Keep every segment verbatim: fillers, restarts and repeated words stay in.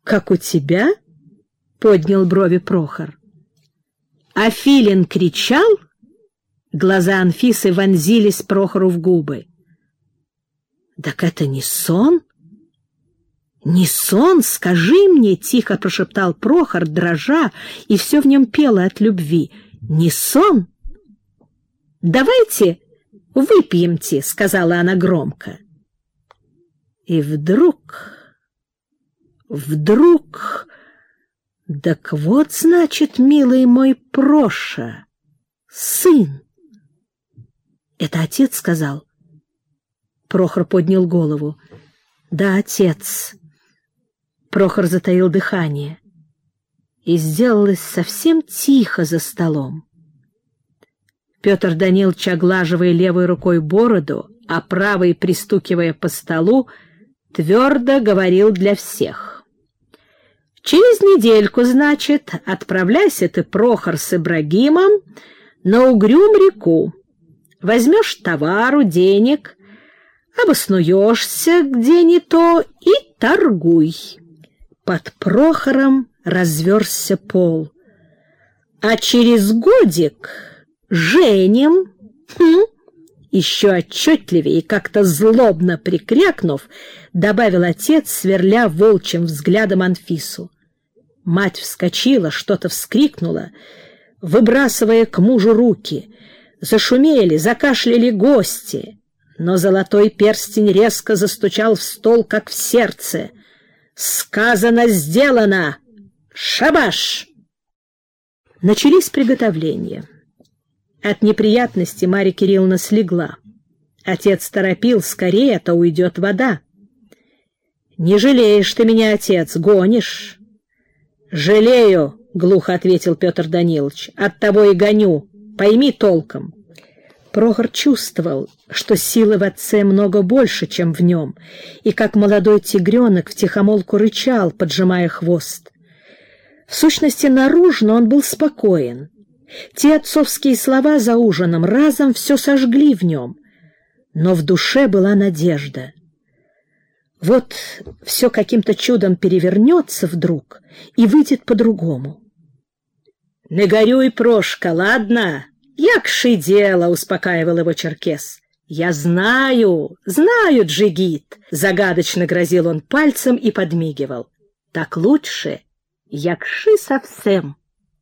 как у тебя? — поднял брови Прохор. А филин кричал? Глаза Анфисы вонзились Прохору в губы. — Так это не сон? — Не сон, скажи мне, — тихо прошептал Прохор, дрожа, и все в нем пело от любви. — Не сон? — Давайте выпьемте, — сказала она громко. И вдруг, вдруг... Так вот, значит, милый мой Проша, сын. Это отец сказал? Прохор поднял голову. Да, отец. Прохор затаил дыхание. И сделалось совсем тихо за столом. Петр Данилович, оглаживая левой рукой бороду, а правой пристукивая по столу, твердо говорил для всех. Через недельку, значит, отправляйся ты, Прохор, с Ибрагимом на Угрюм-реку. Возьмешь товару, денег, обоснуешься где не то и торгуй. Под Прохором разверзся пол. А через годик женим. Хм. Еще отчетливее и как-то злобно прикрякнув, добавил отец, сверля волчьим взглядом Анфису. Мать вскочила, что-то вскрикнула, выбрасывая к мужу руки. Зашумели, закашляли гости, но золотой перстень резко застучал в стол, как в сердце. «Сказано, сделано! Шабаш!» Начались приготовления. От неприятности Марья Кирилловна слегла. Отец торопил, скорее, а то уйдет вода. — Не жалеешь ты меня, отец, гонишь? — Жалею, — глухо ответил Петр Данилович, — оттого и гоню. Пойми толком. Прохор чувствовал, что силы в отце много больше, чем в нем, и как молодой тигренок втихомолку рычал, поджимая хвост. В сущности, наружно он был спокоен. Те отцовские слова за ужином разом все сожгли в нем, но в душе была надежда. Вот все каким-то чудом перевернется вдруг и выйдет по-другому. — Не горюй, Прошка, ладно? Якши дело, — успокаивал его черкес. — Я знаю, знаю, джигит, — загадочно грозил он пальцем и подмигивал. — Так лучше, якши совсем.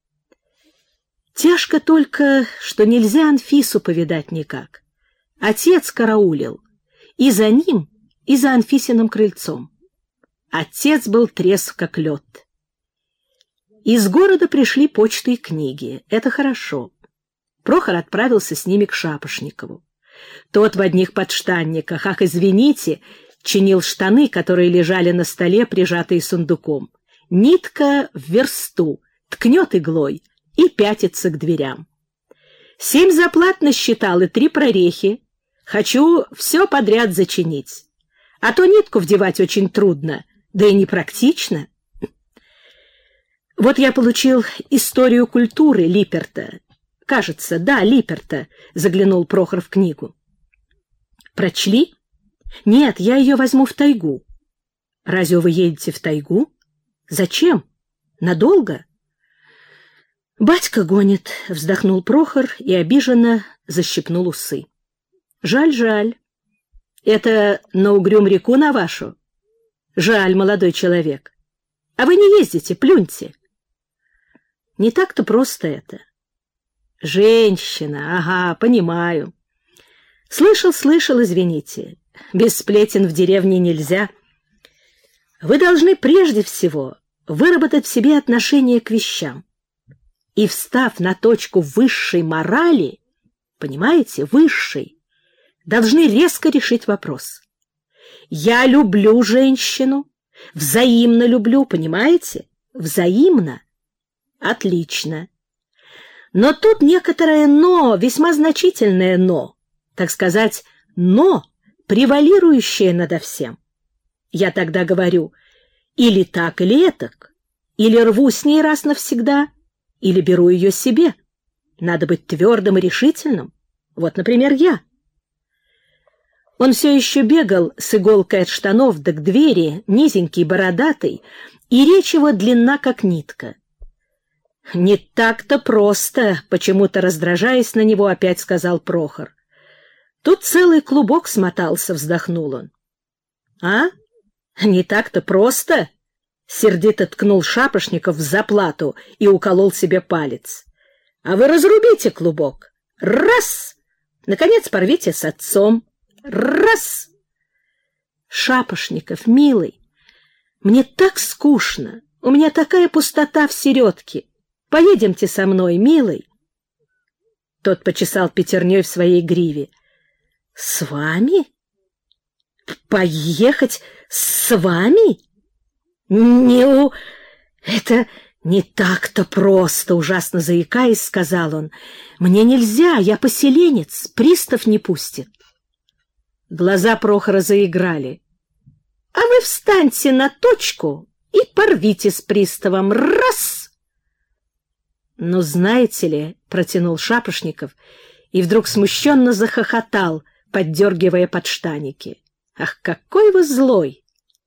Тяжко только, что нельзя Анфису повидать никак. Отец караулил и за ним, и за Анфисиным крыльцом. Отец был трезв, как лед. Из города пришли почты и книги. Это хорошо. Прохор отправился с ними к Шапошникову. Тот в одних подштанниках, ах, извините, чинил штаны, которые лежали на столе, прижатые сундуком. Нитка в версту, ткнет иглой и пятится к дверям. Семь заплат насчитал и три прорехи. Хочу все подряд зачинить. А то нитку вдевать очень трудно, да и непрактично. Вот я получил историю культуры Липерта. Кажется, да, Липерта, заглянул Прохор в книгу. Прочли? Нет, я ее возьму в тайгу. Разве вы едете в тайгу? Зачем? Надолго? Батька гонит, вздохнул Прохор и обиженно защипнул усы. Жаль, жаль. Это на Угрюм-реку на вашу? Жаль, молодой человек. А вы не ездите, плюньте. Не так-то просто это. Женщина, ага, понимаю. Слышал, слышал, извините. Без сплетен в деревне нельзя. Вы должны прежде всего выработать в себе отношение к вещам. И, встав на точку высшей морали, понимаете, высшей, должны резко решить вопрос. Я люблю женщину, взаимно люблю, понимаете? Взаимно. Отлично. Но тут некоторое «но», весьма значительное «но», так сказать, «но», превалирующее надо всем. Я тогда говорю, или так, или этак, или рву с ней раз навсегда, или беру ее себе. Надо быть твердым и решительным. Вот, например, я. Он все еще бегал с иголкой от штанов да к двери, низенький, бородатый, и речь его длинна, как нитка. «Не так-то просто», — почему-то раздражаясь на него, опять сказал Прохор. «Тут целый клубок смотался», — вздохнул он. «А? Не так-то просто?» — сердито ткнул Шапошников в заплату и уколол себе палец. «А вы разрубите клубок. Раз! Наконец порвите с отцом. Раз!» «Шапошников, милый, мне так скучно, у меня такая пустота в середке. Поедемте со мной, милый». Тот почесал пятерней в своей гриве. «С вами? Поехать с вами? Не у... Это не так-то просто», — ужасно заикаясь, сказал он. «Мне нельзя, я поселенец, пристав не пустит». Глаза Прохора заиграли. «А вы встаньте на точку и порвите с приставом. Раз!» «Ну, знаете ли», — протянул Шапошников и вдруг смущенно захохотал, поддергивая подштаники. «Ах, какой вы злой!»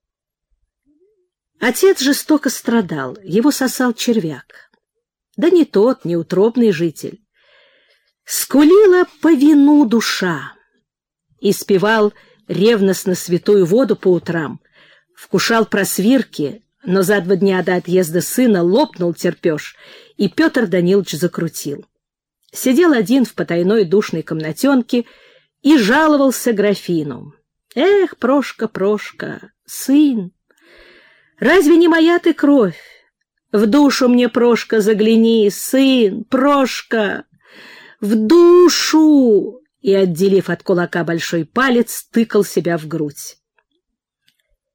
Отец жестоко страдал, его сосал червяк. Да не тот, не утробный житель. Скулила по вину душа. Испевал ревностно святую воду по утрам, вкушал просвирки, но за два дня до отъезда сына лопнул терпеж, и Петр Данилович закрутил. Сидел один в потайной душной комнатенке и жаловался графину. «Эх, Прошка, Прошка, сын, разве не моя ты кровь? В душу мне, Прошка, загляни, сын, Прошка, в душу!» И, отделив от кулака большой палец, тыкал себя в грудь.